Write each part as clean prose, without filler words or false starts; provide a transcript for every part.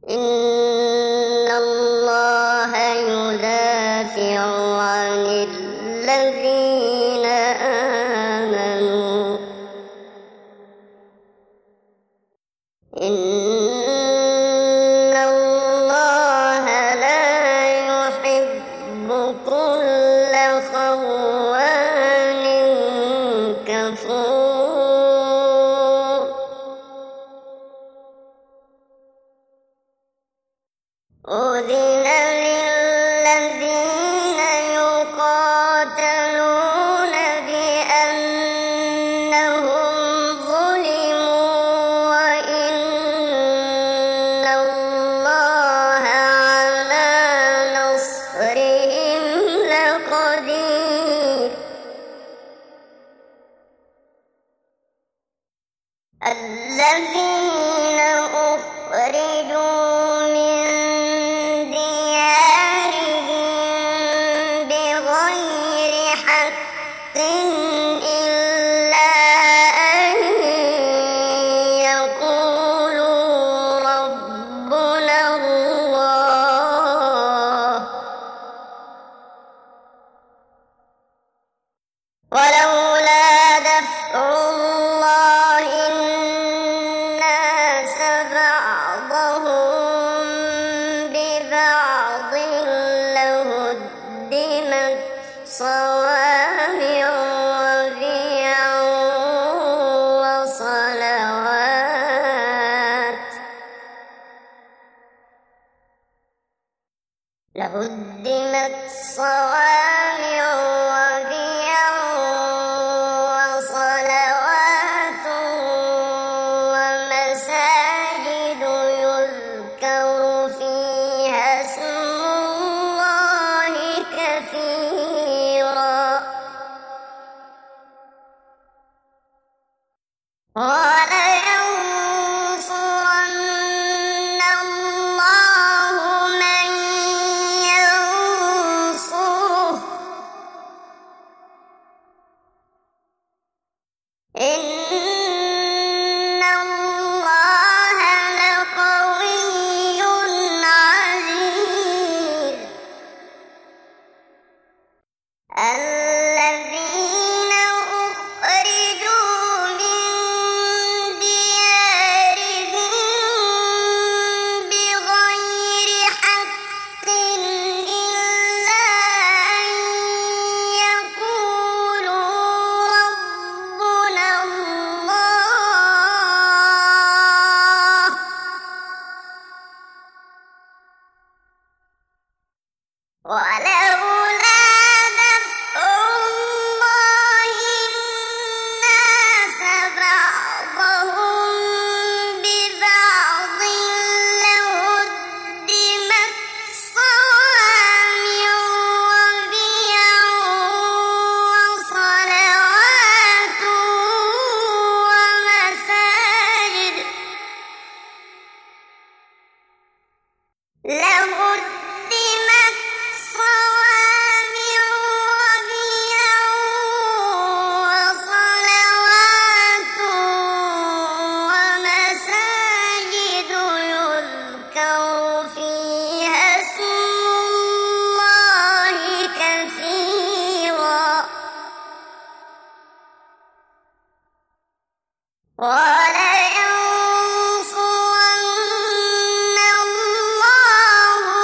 إن الله يدافع عن الذين آمنوا إن الله لا يحب كل خوان كفور أذن للذين يقاتلون بأنهم ظلموا وإن الله على نصرهم لقدير الذين أخرجوا من ديارهم بغير حق إلا أن يقولوا ربنا الله ولولا دفع الله الناس بعضهم ببعض لهدمت صوامع وبيع وصلوات وصلوات ومساجد يذكر فيها اسم الله كثيرا ولينصرن الله من ينصره إن الله لقوي عزيز الذين أخرجوا من ديارهم بغير حق إلا أن يقولوا ربنا الله ولولا دفع الله الناس بعضهم ببعض لهدمت صوامع وبيع وصلوات ومساجد لهدمت صوامع وبيع وصلوات ومساجد يذكر فيها اسم الله كثيرا ولينصرن الله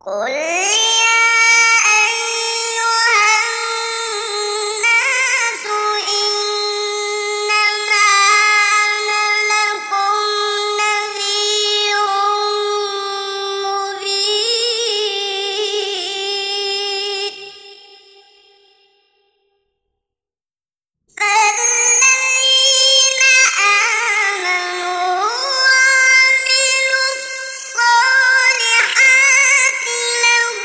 قل يا أيها الناس إنما أنا لكم نذير مبين فالذين آمنوا وعملوا الصالحات لهم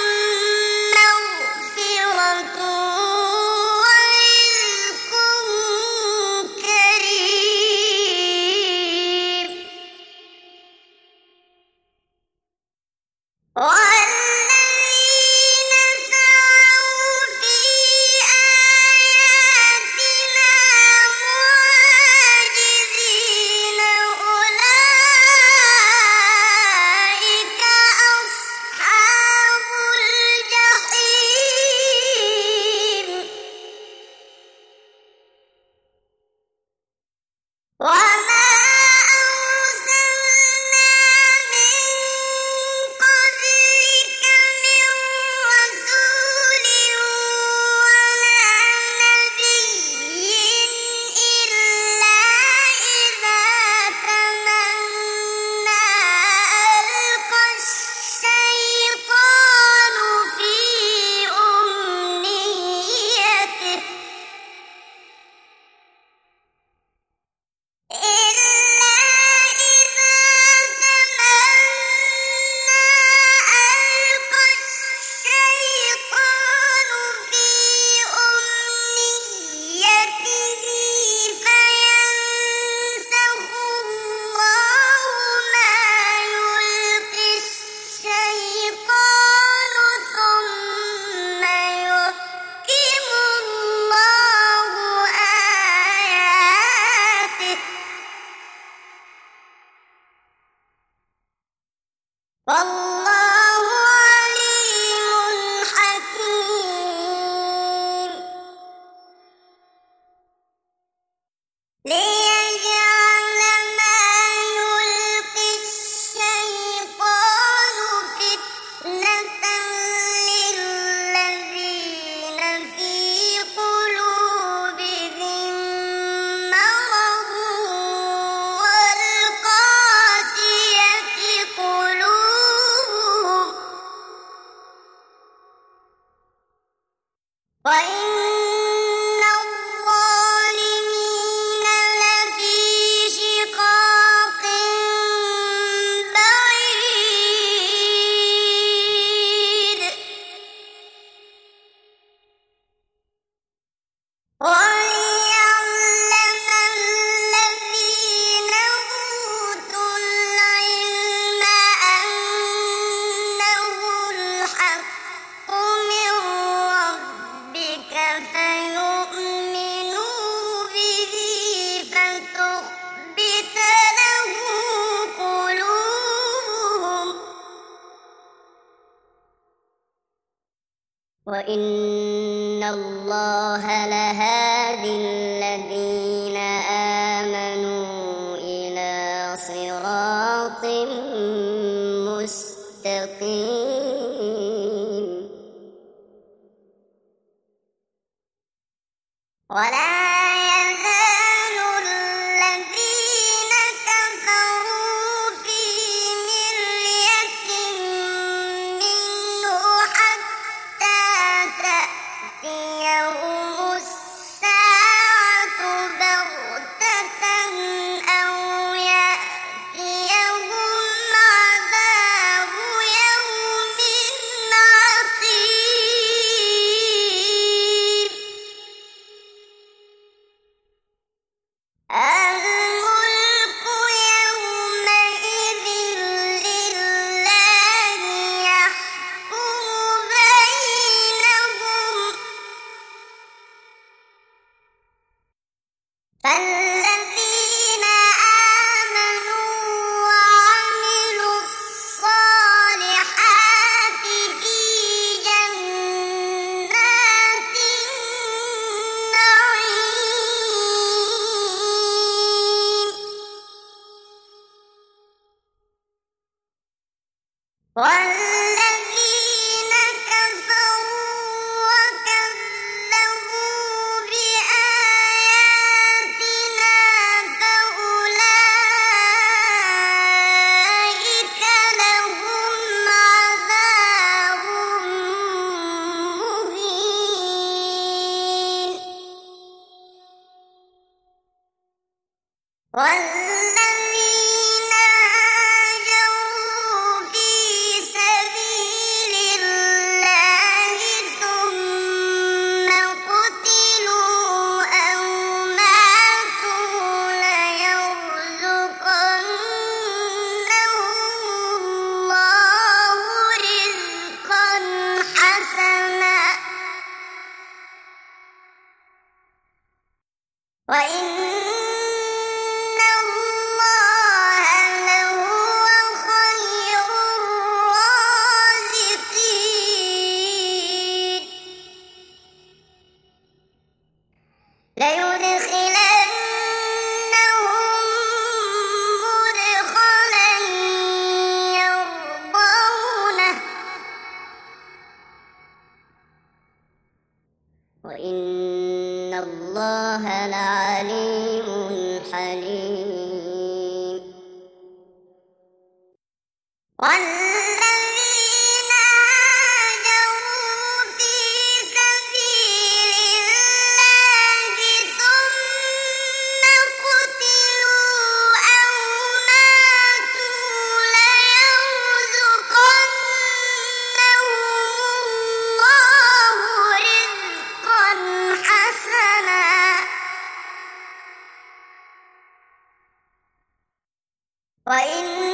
مغفرة ورزق كريم والذين سعوا في آياتنا معاجزين أولئك أصحاب الجحيم وما أرسلنا من قبلك من رسول ولا نبي إلا إذا تمنى ألقى الشيطان في أمنيته فينسخ الله ما يلقي الشيطان ثم يحكم الله آياته والله عليم حكيم ليجعل ما يلقي الشيطان فتنة للذين في قلوبهم مرض والقاسية قلوبهم وإن الظالمين لفي شقاق بعيد وليعلم الذين أوتوا العلم أنه الحق من ربك فيؤمنوا به فتخبت له قلوبهم وإن الله لهادي الذين آمنوا إلى صراط مستقيم ولا يزال الذين كفروا في مرية منه حتى تأتيهم الساعة بغتة أو يأتيهم عذاب يوم عقيم والذين هاجروا في سبيل الله ثم قتلوا أو ماتوا ليرزقنهم الله رزقا حسنا وإن